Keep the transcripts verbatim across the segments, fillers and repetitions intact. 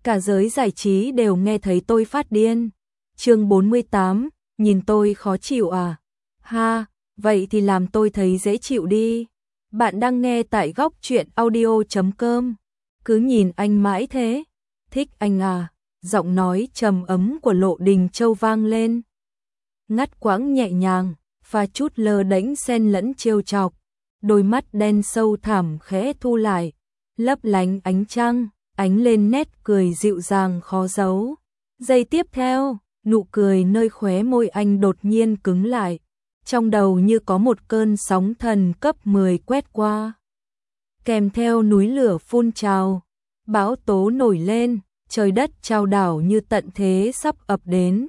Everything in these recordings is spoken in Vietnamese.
cả giới giải trí đều nghe thấy tôi phát điên. Chương bốn mươi tám, nhìn tôi khó chịu à? Ha, vậy thì làm tôi thấy dễ chịu đi. Bạn đang nghe tại góc truyện audio chấm com. Cứ nhìn anh mãi thế. Thích anh à? Giọng nói trầm ấm của Lộ Đình Châu vang lên. Ngắt quãng nhẹ nhàng, pha chút lơ đễnh xen lẫn trêu chọc. Đôi mắt đen sâu thẳm khẽ thu lại, lấp lánh ánh trăng, ánh lên nét cười dịu dàng khó giấu. Giây tiếp theo, nụ cười nơi khóe môi anh đột nhiên cứng lại. Trong đầu như có một cơn sóng thần cấp mười quét qua. Kèm theo núi lửa phun trào, bão tố nổi lên, trời đất chao đảo như tận thế sắp ập đến.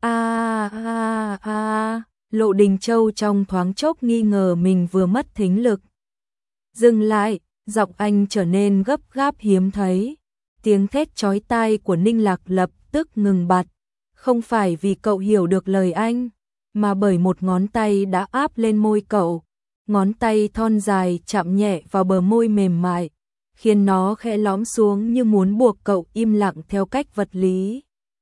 A a a, Lộ Đình Châu trong thoáng chốc nghi ngờ mình vừa mất thính lực. Dừng lại, giọng anh trở nên gấp gáp hiếm thấy. Tiếng thét chói tai của Ninh Lạc lập tức ngừng bặt. Không phải vì cậu hiểu được lời anh, mà bởi một ngón tay đã áp lên môi cậu. Ngón tay thon dài chạm nhẹ vào bờ môi mềm mại, khiến nó khẽ lõm xuống như muốn buộc cậu im lặng theo cách vật lý.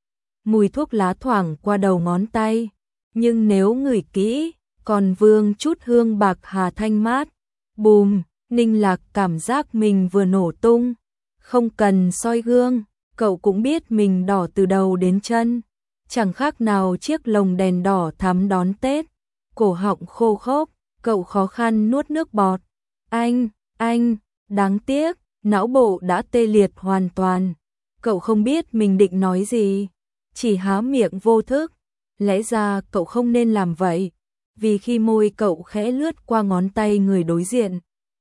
Mùi thuốc lá thoảng qua đầu ngón tay, nhưng nếu ngửi kỹ, còn vương chút hương bạc hà thanh mát. Bùm, Ninh Lạc cảm giác mình vừa nổ tung. Không cần soi gương, cậu cũng biết mình đỏ từ đầu đến chân. Chẳng khác nào chiếc lồng đèn đỏ thắm đón Tết. Cổ họng khô khốc, cậu khó khăn nuốt nước bọt. Anh, anh, đáng tiếc, não bộ đã tê liệt hoàn toàn. Cậu không biết mình định nói gì, chỉ há miệng vô thức. Lẽ ra cậu không nên làm vậy, vì khi môi cậu khẽ lướt qua ngón tay người đối diện,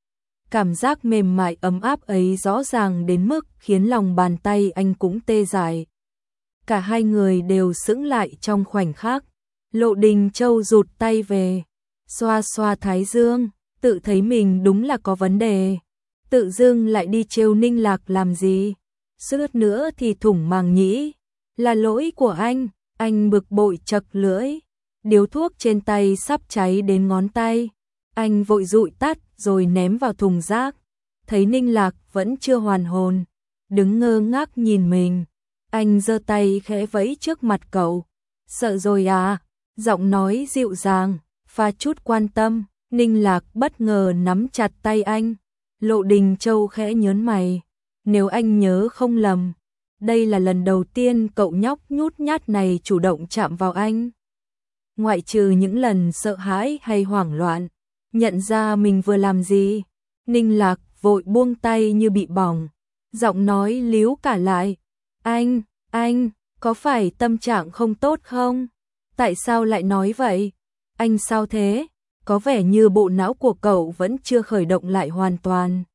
cảm giác mềm mại ấm áp ấy rõ ràng đến mức khiến lòng bàn tay anh cũng tê dại. Cả hai người đều sững lại trong khoảnh khắc. Lộ Đình Châu rụt tay về, xoa xoa thái dương, tự thấy mình đúng là có vấn đề. Tự dưng lại đi trêu Ninh Lạc làm gì? Suýt nữa thì thủng màng nhĩ. Là lỗi của anh. Anh bực bội chật lưỡi. Điếu thuốc trên tay sắp cháy đến ngón tay. Anh vội dụi tắt rồi ném vào thùng rác. Thấy Ninh Lạc vẫn chưa hoàn hồn, đứng ngơ ngác nhìn mình. Anh giơ tay khẽ vẫy trước mặt cậu. Sợ rồi à? Giọng nói dịu dàng, pha chút quan tâm. Ninh Lạc bất ngờ nắm chặt tay anh. Lộ Đình Châu khẽ nhớn mày. Nếu anh nhớ không lầm, đây là lần đầu tiên cậu nhóc nhút nhát này chủ động chạm vào anh. Ngoại trừ những lần sợ hãi hay hoảng loạn, nhận ra mình vừa làm gì, Ninh Lạc vội buông tay như bị bỏng. Giọng nói líu cả lại. Anh, anh, có phải tâm trạng không tốt không? Tại sao lại nói vậy? Anh sao thế? Có vẻ như bộ não của cậu vẫn chưa khởi động lại hoàn toàn.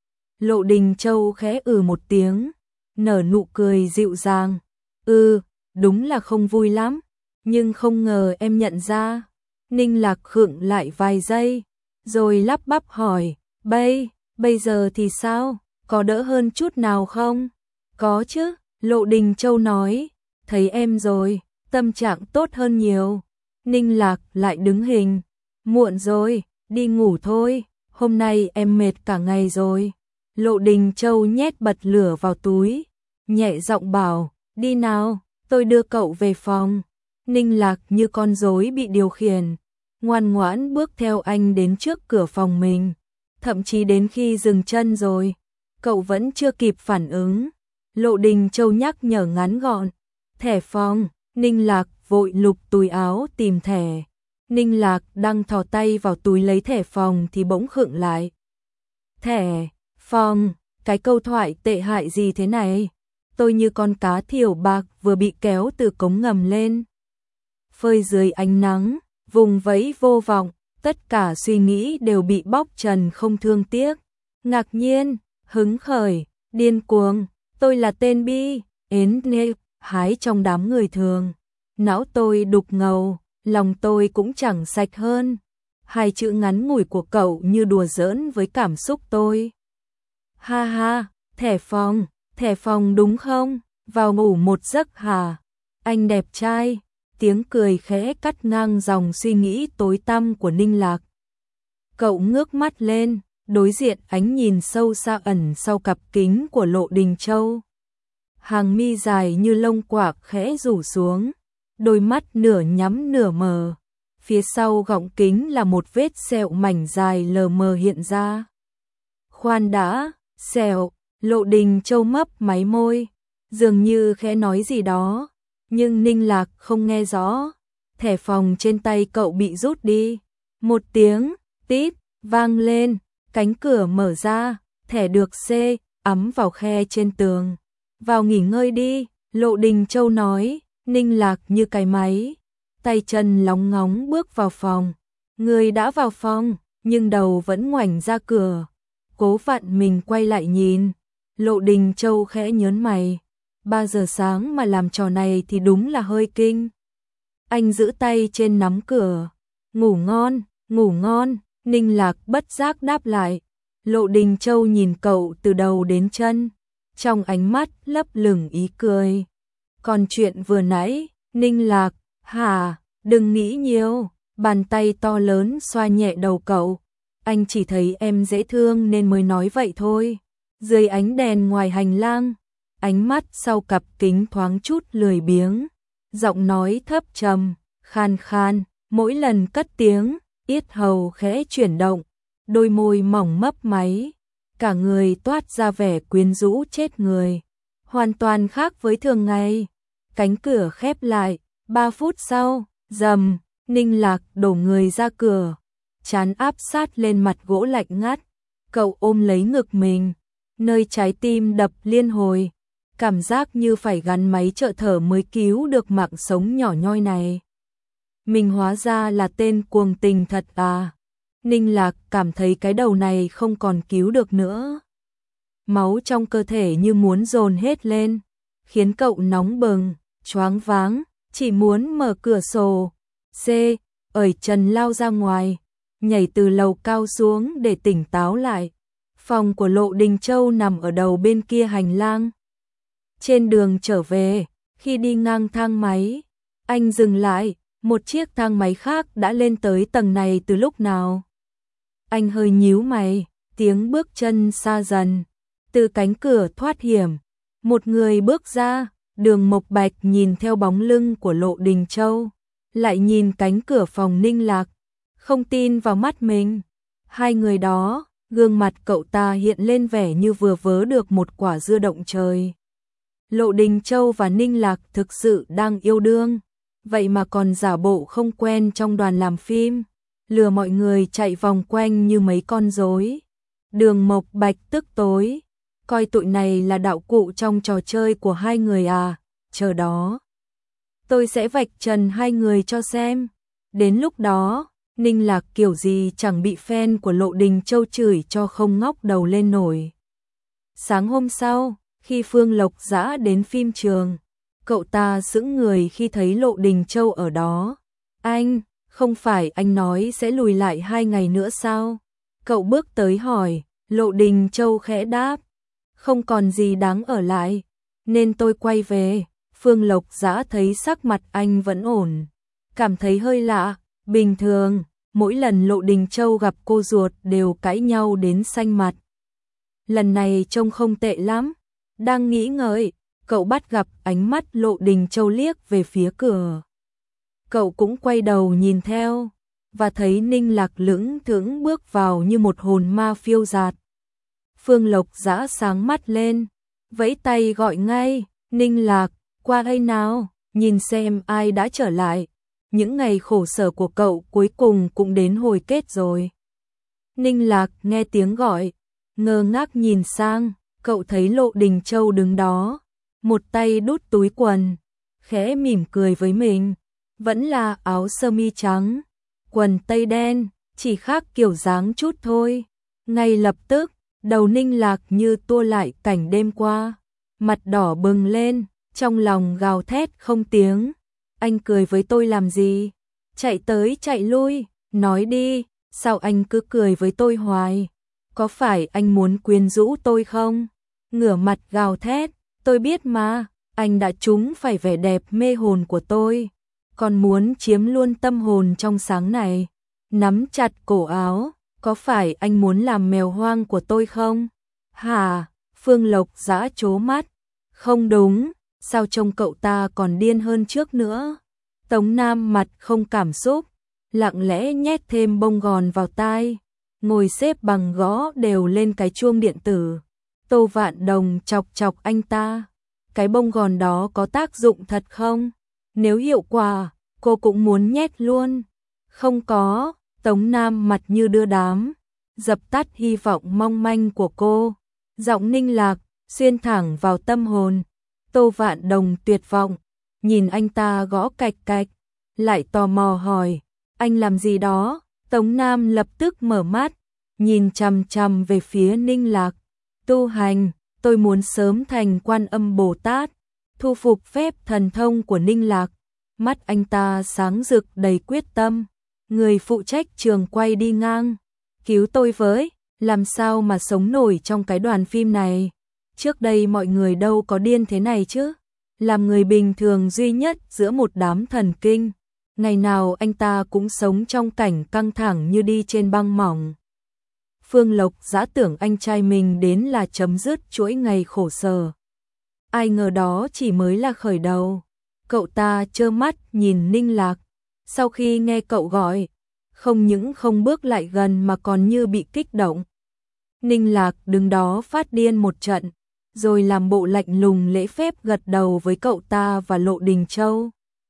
Lộ Đình Châu khẽ ừ một tiếng, nở nụ cười dịu dàng. Ừ, đúng là không vui lắm, nhưng không ngờ em nhận ra. Ninh Lạc khựng lại vài giây, rồi lắp bắp hỏi, bây, bây giờ thì sao? Có đỡ hơn chút nào không? Có chứ, Lộ Đình Châu nói, thấy em rồi, tâm trạng tốt hơn nhiều. Ninh Lạc lại đứng hình, muộn rồi, đi ngủ thôi, hôm nay em mệt cả ngày rồi. Lộ Đình Châu nhét bật lửa vào túi, nhẹ giọng bảo, đi nào, tôi đưa cậu về phòng. Ninh Lạc như con rối bị điều khiển, ngoan ngoãn bước theo anh đến trước cửa phòng mình. Thậm chí đến khi dừng chân rồi, cậu vẫn chưa kịp phản ứng. Lộ Đình Châu nhắc nhở ngắn gọn, thẻ phòng. Ninh Lạc vội lục túi áo tìm thẻ. Ninh Lạc đang thò tay vào túi lấy thẻ phòng thì bỗng khựng lại. Thẻ phòng, cái câu thoại tệ hại gì thế này? Tôi như con cá thiểu bạc vừa bị kéo từ cống ngầm lên. Phơi dưới ánh nắng, vùng vẫy vô vọng, tất cả suy nghĩ đều bị bóc trần không thương tiếc. Ngạc nhiên, hứng khởi, điên cuồng, tôi là tên bi, ến nê, hái trong đám người thường. Não tôi đục ngầu, lòng tôi cũng chẳng sạch hơn. Hai chữ ngắn ngủi của cậu như đùa giỡn với cảm xúc tôi. Ha ha, thẻ phòng, thẻ phòng đúng không? Vào ngủ một giấc hả? Anh đẹp trai. Tiếng cười khẽ cắt ngang dòng suy nghĩ tối tăm của Ninh Lạc. Cậu ngước mắt lên, đối diện ánh nhìn sâu xa ẩn sau cặp kính của Lộ Đình Châu. hàng mi dài như lông quạc khẽ rủ xuống, đôi mắt nửa nhắm nửa mở. Phía sau gọng kính là một vết sẹo mảnh dài lờ mờ hiện ra. Khoan đã, sẹo, Lộ Đình Châu mấp máy môi, dường như khẽ nói gì đó, nhưng Ninh Lạc không nghe rõ. Thẻ phòng trên tay cậu bị rút đi. Một tiếng, tít, vang lên, cánh cửa mở ra, thẻ được xê, ắm vào khe trên tường. Vào nghỉ ngơi đi, Lộ Đình Châu nói. Ninh Lạc như cái máy, tay chân lóng ngóng bước vào phòng. Người đã vào phòng, nhưng đầu vẫn ngoảnh ra cửa. Cố vặn mình quay lại nhìn. Lộ Đình Châu khẽ nhớn mày. Ba giờ sáng mà làm trò này thì đúng là hơi kinh. Anh giữ tay trên nắm cửa. Ngủ ngon, ngủ ngon, Ninh Lạc bất giác đáp lại. Lộ Đình Châu nhìn cậu từ đầu đến chân, trong ánh mắt lấp lửng ý cười. Còn chuyện vừa nãy, Ninh Lạc, hả, đừng nghĩ nhiều. Bàn tay to lớn xoa nhẹ đầu cậu. Anh chỉ thấy em dễ thương nên mới nói vậy thôi. Dưới ánh đèn ngoài hành lang, ánh mắt sau cặp kính thoáng chút lười biếng. Giọng nói thấp trầm, khan khan, mỗi lần cất tiếng, yết hầu khẽ chuyển động, đôi môi mỏng mấp máy, cả người toát ra vẻ quyến rũ chết người, hoàn toàn khác với thường ngày. Cánh cửa khép lại, ba phút sau, rầm, Ninh Lạc đổ người ra cửa, trán áp sát lên mặt gỗ lạnh ngắt. Cậu ôm lấy ngực mình, nơi trái tim đập liên hồi, cảm giác như phải gắn máy trợ thở mới cứu được mạng sống nhỏ nhoi này. Mình hóa ra là tên cuồng tình thật à. Ninh Lạc cảm thấy cái đầu này không còn cứu được nữa. Máu trong cơ thể như muốn dồn hết lên, khiến cậu nóng bừng, choáng váng, chỉ muốn mở cửa sổ. C, ởi trần lao ra ngoài, nhảy từ lầu cao xuống để tỉnh táo lại. Phòng của Lộ Đình Châu nằm ở đầu bên kia hành lang. Trên đường trở về, khi đi ngang thang máy, anh dừng lại, một chiếc thang máy khác đã lên tới tầng này từ lúc nào. Anh hơi nhíu mày, tiếng bước chân xa dần. Từ cánh cửa thoát hiểm, một người bước ra. Đường Mộc Bạch nhìn theo bóng lưng của Lộ Đình Châu, lại nhìn cánh cửa phòng Ninh Lạc, không tin vào mắt mình. Hai người đó, gương mặt cậu ta hiện lên vẻ như vừa vớ được một quả dưa động trời. Lộ Đình Châu và Ninh Lạc thực sự đang yêu đương, vậy mà còn giả bộ không quen trong đoàn làm phim, lừa mọi người chạy vòng quanh như mấy con rối. Đường Mộc Bạch tức tối, coi tụi này là đạo cụ trong trò chơi của hai người à, chờ đó. Tôi sẽ vạch trần hai người cho xem. Đến lúc đó, Ninh Lạc kiểu gì chẳng bị fan của Lộ Đình Châu chửi cho không ngóc đầu lên nổi. Sáng hôm sau, khi Phương Lộc Dã đến phim trường, cậu ta sững người khi thấy Lộ Đình Châu ở đó. Anh, không phải anh nói sẽ lùi lại hai ngày nữa sao? Cậu bước tới hỏi, Lộ Đình Châu khẽ đáp. Không còn gì đáng ở lại, nên tôi quay về. Phương Lộc Dã thấy sắc mặt anh vẫn ổn, cảm thấy hơi lạ. Bình thường, mỗi lần Lộ Đình Châu gặp cô ruột đều cãi nhau đến xanh mặt. Lần này trông không tệ lắm. Đang nghĩ ngợi, cậu bắt gặp ánh mắt Lộ Đình Châu liếc về phía cửa. Cậu cũng quay đầu nhìn theo, và thấy Ninh Lạc lững thững bước vào như một hồn ma phiêu dạt. Phương Lộc Dã sáng mắt lên, vẫy tay gọi ngay, Ninh Lạc, qua đây nào, nhìn xem ai đã trở lại. Những ngày khổ sở của cậu cuối cùng cũng đến hồi kết rồi. Ninh Lạc nghe tiếng gọi, ngơ ngác nhìn sang, cậu thấy Lộ Đình Châu đứng đó, một tay đút túi quần, khẽ mỉm cười với mình. Vẫn là áo sơ mi trắng, quần tây đen, chỉ khác kiểu dáng chút thôi. Ngay lập tức, đầu Ninh Lạc như tua lại cảnh đêm qua, mặt đỏ bừng lên, trong lòng gào thét không tiếng. Anh cười với tôi làm gì? Chạy tới chạy lui, nói đi, sao anh cứ cười với tôi hoài? Có phải anh muốn quyến rũ tôi không? Ngửa mặt gào thét, tôi biết mà, anh đã trúng phải vẻ đẹp mê hồn của tôi, còn muốn chiếm luôn tâm hồn trong sáng này. Nắm chặt cổ áo, có phải anh muốn làm mèo hoang của tôi không? Hả? Phương Lộc Dã trố mắt, Không đúng, sao trông cậu ta còn điên hơn trước nữa. Tống Nam mặt không cảm xúc, lặng lẽ nhét thêm bông gòn vào tai, ngồi xếp bằng gõ đều lên cái chuông điện tử. Tô Vạn Đồng chọc chọc anh ta, cái bông gòn đó có tác dụng thật không? Nếu hiệu quả, cô cũng muốn nhét luôn. Không có, Tống Nam mặt như đưa đám, dập tắt hy vọng mong manh của cô. Giọng Ninh Lạc xuyên thẳng vào tâm hồn. Tô Vạn Đồng tuyệt vọng, nhìn anh ta gõ cạch cạch, lại tò mò hỏi, anh làm gì đó? Tống Nam lập tức mở mắt, nhìn chằm chằm về phía Ninh Lạc. Tu hành, tôi muốn sớm thành Quan Âm Bồ Tát. Thu phục phép thần thông của Ninh Lạc, mắt anh ta sáng rực đầy quyết tâm. Người phụ trách trường quay đi ngang, cứu tôi với, làm sao mà sống nổi trong cái đoàn phim này. Trước đây mọi người đâu có điên thế này chứ. Làm người bình thường duy nhất giữa một đám thần kinh, ngày nào anh ta cũng sống trong cảnh căng thẳng như đi trên băng mỏng. Phương Lộc Dã tưởng anh trai mình đến là chấm dứt chuỗi ngày khổ sở. Ai ngờ đó chỉ mới là khởi đầu. Cậu ta trơ mắt nhìn Ninh Lạc, sau khi nghe cậu gọi, không những không bước lại gần mà còn như bị kích động. Ninh Lạc đứng đó phát điên một trận, rồi làm bộ lạnh lùng lễ phép gật đầu với cậu ta và Lộ Đình Châu.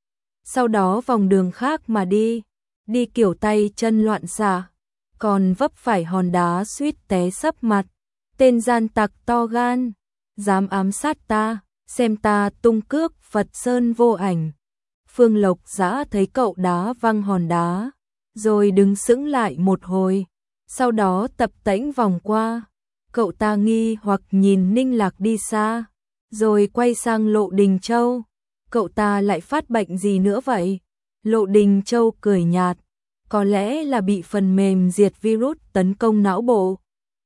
Sau đó vòng đường khác mà đi, đi kiểu tay chân loạn xạ, còn vấp phải hòn đá suýt té sấp mặt. Tên gian tặc to gan, dám ám sát ta, xem ta tung cước Phật Sơn vô ảnh. Phương Lộc Dã thấy cậu đá văng hòn đá, rồi đứng sững lại một hồi, sau đó tập tễnh vòng qua. Cậu ta nghi hoặc nhìn Ninh Lạc đi xa, rồi quay sang Lộ Đình Châu. Cậu ta lại phát bệnh gì nữa vậy? Lộ Đình Châu cười nhạt, có lẽ là bị phần mềm diệt virus tấn công não bộ.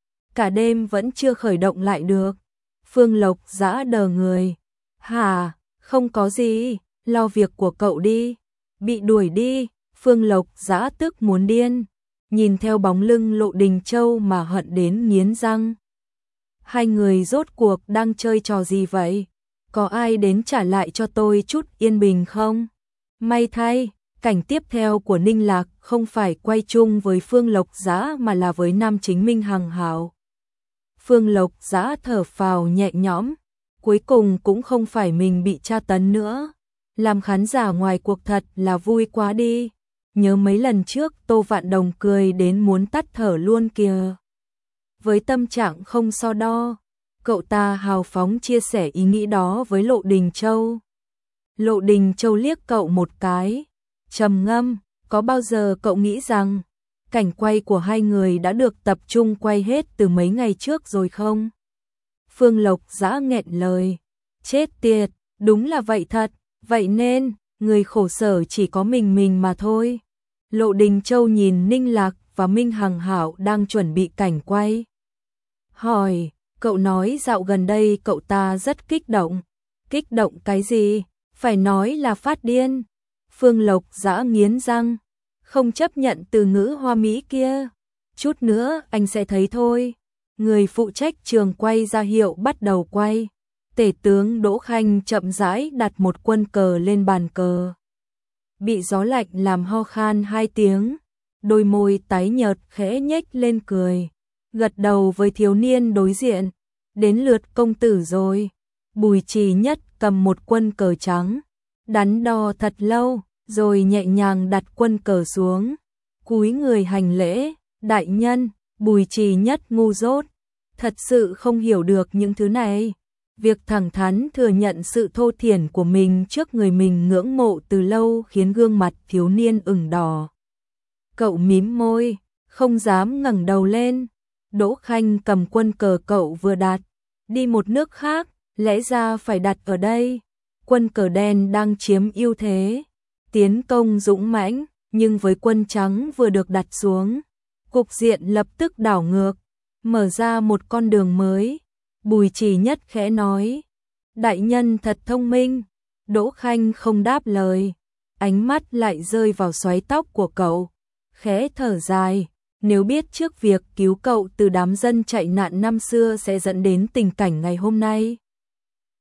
Cả đêm vẫn chưa khởi động lại được. Phương Lộc Dã đờ người. Hả, không có gì, lo việc của cậu đi. Bị đuổi đi, Phương Lộc Dã tức muốn điên, nhìn theo bóng lưng Lộ Đình Châu mà hận đến nghiến răng. Hai người rốt cuộc đang chơi trò gì vậy? Có ai đến trả lại cho tôi chút yên bình không? May thay, cảnh tiếp theo của Ninh Lạc không phải quay chung với Phương Lộc Dã mà là với nam chính Minh Hằng Hảo. Phương Lộc Dã thở phào nhẹ nhõm, cuối cùng cũng không phải mình bị tra tấn nữa. Làm khán giả ngoài cuộc thật là vui quá đi. Nhớ mấy lần trước Tô Vạn Đồng cười đến muốn tắt thở luôn kìa. Với tâm trạng không so đo, cậu ta hào phóng chia sẻ ý nghĩ đó với Lộ Đình Châu. Lộ Đình Châu liếc cậu một cái, trầm ngâm, có bao giờ cậu nghĩ rằng cảnh quay của hai người đã được tập trung quay hết từ mấy ngày trước rồi không? Phương Lộc Dã nghẹn lời, chết tiệt, đúng là vậy thật, vậy nên, người khổ sở chỉ có mình mình mà thôi. Lộ Đình Châu nhìn Ninh Lạc và Minh Hằng Hảo đang chuẩn bị cảnh quay. Hỏi, cậu nói dạo gần đây cậu ta rất kích động. Kích động cái gì? Phải nói là phát điên. Phương Lộc Dã nghiến răng, không chấp nhận từ ngữ hoa mỹ kia. Chút nữa anh sẽ thấy thôi. Người phụ trách trường quay ra hiệu bắt đầu quay. Tể tướng Đỗ Khanh chậm rãi đặt một quân cờ lên bàn cờ. Bị gió lạnh làm ho khan hai tiếng, đôi môi tái nhợt khẽ nhếch lên cười, gật đầu với thiếu niên đối diện. Đến lượt công tử rồi. Bùi Trì Nhất cầm một quân cờ trắng, đắn đo thật lâu, rồi nhẹ nhàng đặt quân cờ xuống, cúi người hành lễ. Đại nhân. Bùi Trì Nhất ngu dốt, thật sự không hiểu được những thứ này. Việc thẳng thắn thừa nhận sự thô thiển của mình trước người mình ngưỡng mộ từ lâu khiến gương mặt thiếu niên ửng đỏ. Cậu mím môi, không dám ngẩng đầu lên. Đỗ Khanh cầm quân cờ cậu vừa đặt, đi một nước khác, lẽ ra phải đặt ở đây. Quân cờ đen đang chiếm ưu thế, tiến công dũng mãnh, nhưng với quân trắng vừa được đặt xuống, cục diện lập tức đảo ngược, mở ra một con đường mới. Bùi Trì Nhất khẽ nói, đại nhân thật thông minh. Đỗ Khanh không đáp lời, ánh mắt lại rơi vào xoáy tóc của cậu, khẽ thở dài. Nếu biết trước việc cứu cậu từ đám dân chạy nạn năm xưa sẽ dẫn đến tình cảnh ngày hôm nay,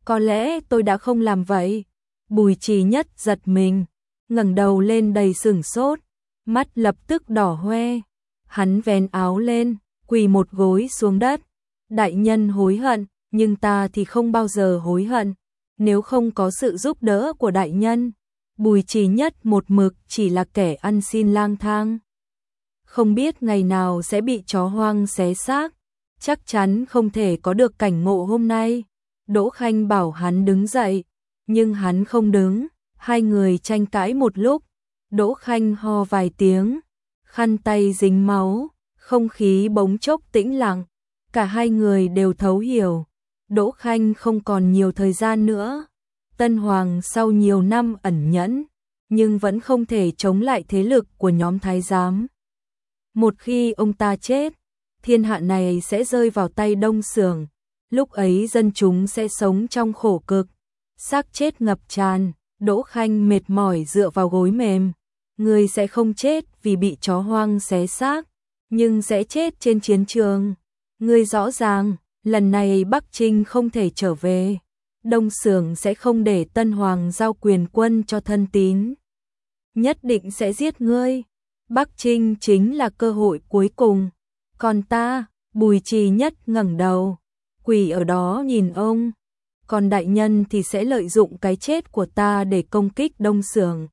Có lẽ tôi đã không làm vậy. Bùi Trì Nhất giật mình, ngẩng đầu lên đầy sửng sốt, mắt lập tức đỏ hoe. Hắn vén áo lên, quỳ một gối xuống đất. Đại nhân hối hận, nhưng ta thì không bao giờ hối hận. Nếu không có sự giúp đỡ của đại nhân, Bùi Trì Nhất một mực chỉ là kẻ ăn xin lang thang. Không biết ngày nào sẽ bị chó hoang xé xác, chắc chắn không thể có được cảnh ngộ hôm nay. Đỗ Khanh bảo hắn đứng dậy, nhưng hắn không đứng, hai người tranh cãi một lúc. Đỗ Khanh ho vài tiếng, khăn tay dính máu, không khí bỗng chốc tĩnh lặng. Cả hai người đều thấu hiểu, Đỗ Khanh không còn nhiều thời gian nữa. Tân Hoàng sau nhiều năm ẩn nhẫn, nhưng vẫn không thể chống lại thế lực của nhóm thái giám. Một khi ông ta chết, thiên hạ này sẽ rơi vào tay Đông Xưởng. Lúc ấy dân chúng sẽ sống trong khổ cực, xác chết ngập tràn. Đỗ Khanh mệt mỏi dựa vào gối mềm. Người sẽ không chết vì bị chó hoang xé xác, nhưng sẽ chết trên chiến trường. Người rõ ràng, lần này Bắc Trinh không thể trở về. Đông Xưởng sẽ không để Tân Hoàng giao quyền quân cho thân tín. Nhất định sẽ giết ngươi. Bắc Trinh chính là cơ hội cuối cùng. Còn ta, Bùi Trì Nhất ngẩng đầu, quỳ ở đó nhìn ông. Còn đại nhân thì sẽ lợi dụng cái chết của ta để công kích Đông Xưởng.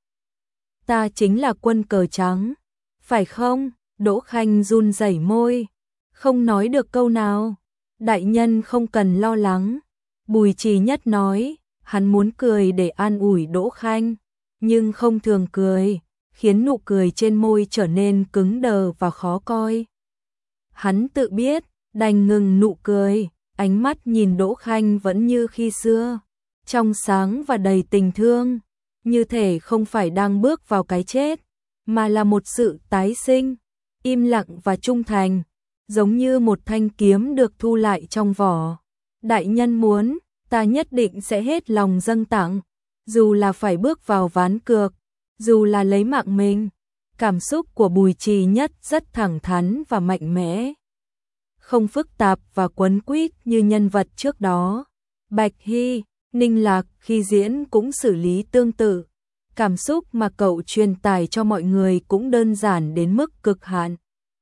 Ta chính là quân cờ trắng, phải không? Đỗ Khanh run rẩy môi, không nói được câu nào. Đại nhân không cần lo lắng, Bùi Trì Nhất nói. Hắn muốn cười để an ủi Đỗ Khanh, nhưng không thường cười, khiến nụ cười trên môi trở nên cứng đờ và khó coi. Hắn tự biết, đành ngừng nụ cười, ánh mắt nhìn Đỗ Khanh vẫn như khi xưa, trong sáng và đầy tình thương, như thể không phải đang bước vào cái chết, mà là một sự tái sinh, im lặng và trung thành, giống như một thanh kiếm được thu lại trong vỏ. Đại nhân muốn, ta nhất định sẽ hết lòng dâng tặng, dù là phải bước vào ván cược, dù là lấy mạng mình. Cảm xúc của Bùi Trì Nhất rất thẳng thắn và mạnh mẽ, không phức tạp và quấn quýt như nhân vật trước đó. Bạch Hy, Ninh Lạc khi diễn cũng xử lý tương tự. Cảm xúc mà cậu truyền tải cho mọi người cũng đơn giản đến mức cực hạn,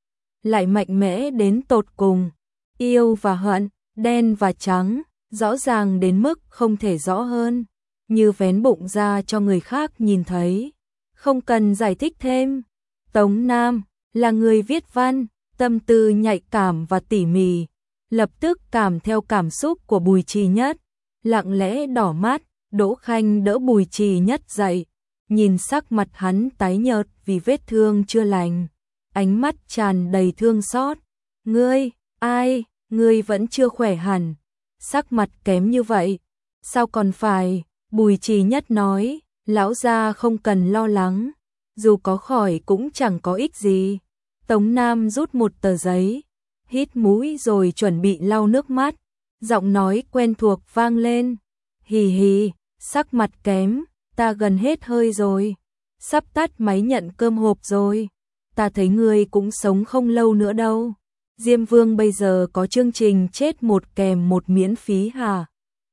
lại mạnh mẽ đến tột cùng. Yêu và hận, đen và trắng, rõ ràng đến mức không thể rõ hơn, như vén bụng ra cho người khác nhìn thấy. Không cần giải thích thêm. Tống Nam là người viết văn, tâm tư nhạy cảm và tỉ mỉ, lập tức cảm theo cảm xúc của Bùi Trì Nhất, lặng lẽ đỏ mắt. Đỗ Khanh đỡ Bùi Trì Nhất dậy, nhìn sắc mặt hắn tái nhợt vì vết thương chưa lành, ánh mắt tràn đầy thương xót. Ngươi, ai, ngươi vẫn chưa khỏe hẳn, sắc mặt kém như vậy, sao còn phải? Bùi Trì Nhất nói, lão gia không cần lo lắng, dù có khỏi cũng chẳng có ích gì. Tống Nam rút một tờ giấy, hít mũi rồi chuẩn bị lau nước mắt, giọng nói quen thuộc vang lên. Hì hì, sắc mặt kém, ta gần hết hơi rồi, sắp tắt máy nhận cơm hộp rồi, ta thấy ngươi cũng sống không lâu nữa đâu. Diêm Vương bây giờ có chương trình chết một kèm một miễn phí hả?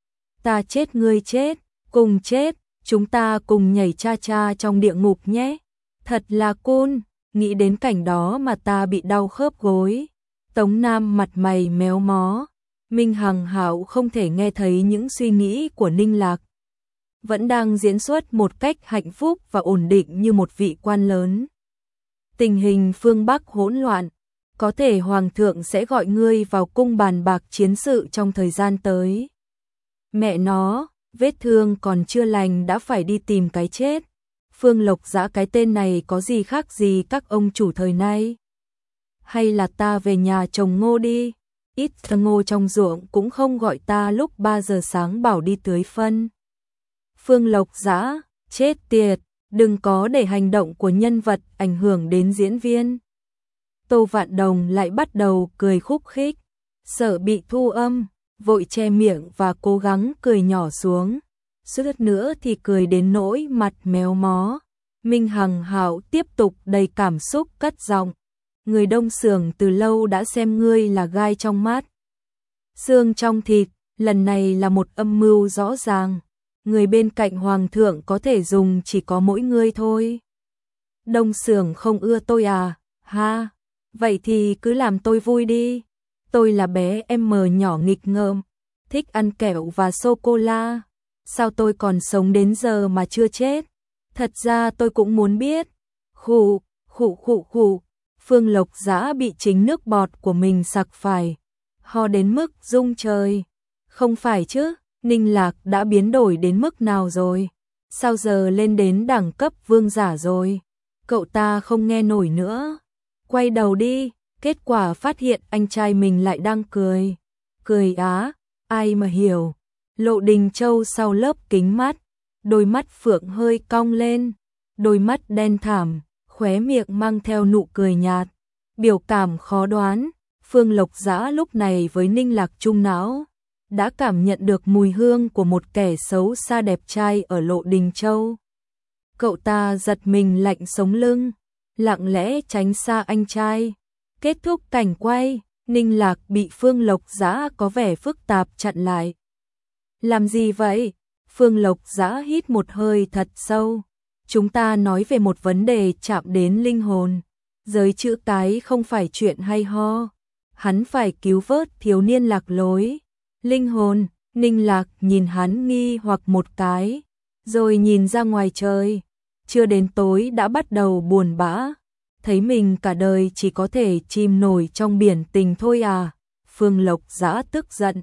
Ta chết ngươi chết, cùng chết, chúng ta cùng nhảy cha cha trong địa ngục nhé. Thật là cool, nghĩ đến cảnh đó mà ta bị đau khớp gối. Tống Nam mặt mày méo mó, Minh Hằng Hạo không thể nghe thấy những suy nghĩ của Ninh Lạc, vẫn đang diễn xuất một cách hạnh phúc và ổn định như một vị quan lớn. Tình hình phương Bắc hỗn loạn, có thể Hoàng thượng sẽ gọi ngươi vào cung bàn bạc chiến sự trong thời gian tới. Mẹ nó, vết thương còn chưa lành đã phải đi tìm cái chết. Phương Lộc Dã cái tên này có gì khác gì các ông chủ thời nay? Hay là ta về nhà trồng ngô đi, ít ngô trong ruộng cũng không gọi ta lúc ba giờ sáng bảo đi tưới phân. Phương Lộc Dã, chết tiệt, đừng có để hành động của nhân vật ảnh hưởng đến diễn viên. Tô Vạn Đồng lại bắt đầu cười khúc khích, sợ bị thu âm, vội che miệng và cố gắng cười nhỏ xuống. Suýt nữa thì cười đến nỗi mặt méo mó. Minh Hằng Hạo tiếp tục đầy cảm xúc cất giọng, người Đông Xưởng từ lâu đã xem ngươi là gai trong mắt, xương trong thịt, lần này là một âm mưu rõ ràng. Người bên cạnh hoàng thượng có thể dùng chỉ có mỗi người thôi. Đông Sưởng không ưa tôi à? Ha, vậy thì cứ làm tôi vui đi. Tôi là bé em mờ nhỏ nghịch ngợm, thích ăn kẹo và sô-cô-la. Sao tôi còn sống đến giờ mà chưa chết? Thật ra tôi cũng muốn biết. Khụ, khụ khụ khụ. Phương Lộc Dã bị chính nước bọt của mình sặc phải, ho đến mức rung trời. Không phải chứ, Ninh Lạc đã biến đổi đến mức nào rồi? Sao giờ lên đến đẳng cấp vương giả rồi? Cậu ta không nghe nổi nữa. Quay đầu đi, kết quả phát hiện anh trai mình lại đang cười. Cười á, ai mà hiểu. Lộ Đình Châu sau lớp kính mắt, đôi mắt phượng hơi cong lên, đôi mắt đen thẳm, khóe miệng mang theo nụ cười nhạt, biểu cảm khó đoán. Phương Lộc Dã lúc này với Ninh Lạc chung não, đã cảm nhận được mùi hương của một kẻ xấu xa đẹp trai ở Lộ Đình Châu. Cậu ta giật mình lạnh sống lưng, lặng lẽ tránh xa anh trai. Kết thúc cảnh quay, Ninh Lạc bị Phương Lộc Dã có vẻ phức tạp chặn lại. Làm gì vậy? Phương Lộc Dã hít một hơi thật sâu. Chúng ta nói về một vấn đề chạm đến linh hồn. Giới chữ cái không phải chuyện hay ho. Hắn phải cứu vớt thiếu niên lạc lối. Linh hồn, Ninh Lạc nhìn hắn nghi hoặc một cái, rồi nhìn ra ngoài trời. Chưa đến tối đã bắt đầu buồn bã. Thấy mình cả đời chỉ có thể chìm nổi trong biển tình thôi à? Phương Lộc Dã tức giận,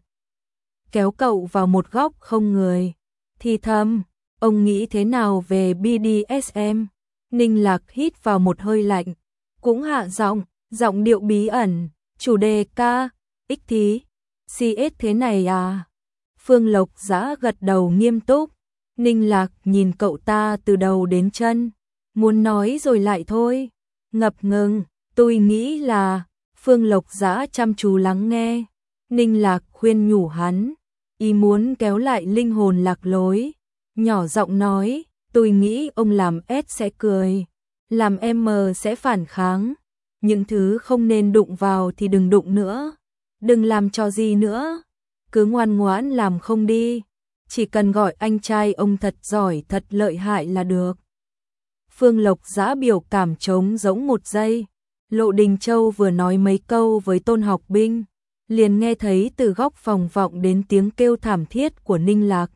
kéo cậu vào một góc không người. Thì thầm, ông nghĩ thế nào về bê đê ét em? Ninh Lạc hít vào một hơi lạnh, cũng hạ giọng, giọng điệu bí ẩn, chủ đề ca, ích thí, xê ét thế này à? Phương Lộc Dã gật đầu nghiêm túc. Ninh Lạc nhìn cậu ta từ đầu đến chân, muốn nói rồi lại thôi, ngập ngừng. Tôi nghĩ là, Phương Lộc Dã chăm chú lắng nghe. Ninh Lạc khuyên nhủ hắn, ý muốn kéo lại linh hồn lạc lối, nhỏ giọng nói, tôi nghĩ ông làm S sẽ cười, làm M sẽ phản kháng. Những thứ không nên đụng vào thì đừng đụng nữa, đừng làm trò gì nữa, cứ ngoan ngoãn làm không đi. Chỉ cần gọi anh trai ông thật giỏi thật lợi hại là được. Phương Lộc Dã biểu cảm trống rỗng một giây. Lộ Đình Châu vừa nói mấy câu với Tôn Học Binh, liền nghe thấy từ góc phòng vọng đến tiếng kêu thảm thiết của Ninh Lạc.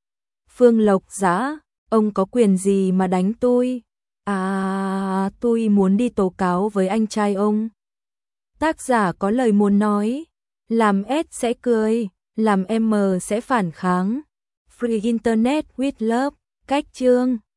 Phương Lộc Dã, ông có quyền gì mà đánh tôi? À, tôi muốn đi tố cáo với anh trai ông. Tác giả có lời muốn nói, làm S sẽ cười, làm M sẽ phản kháng. Free Internet with Love, cách chương.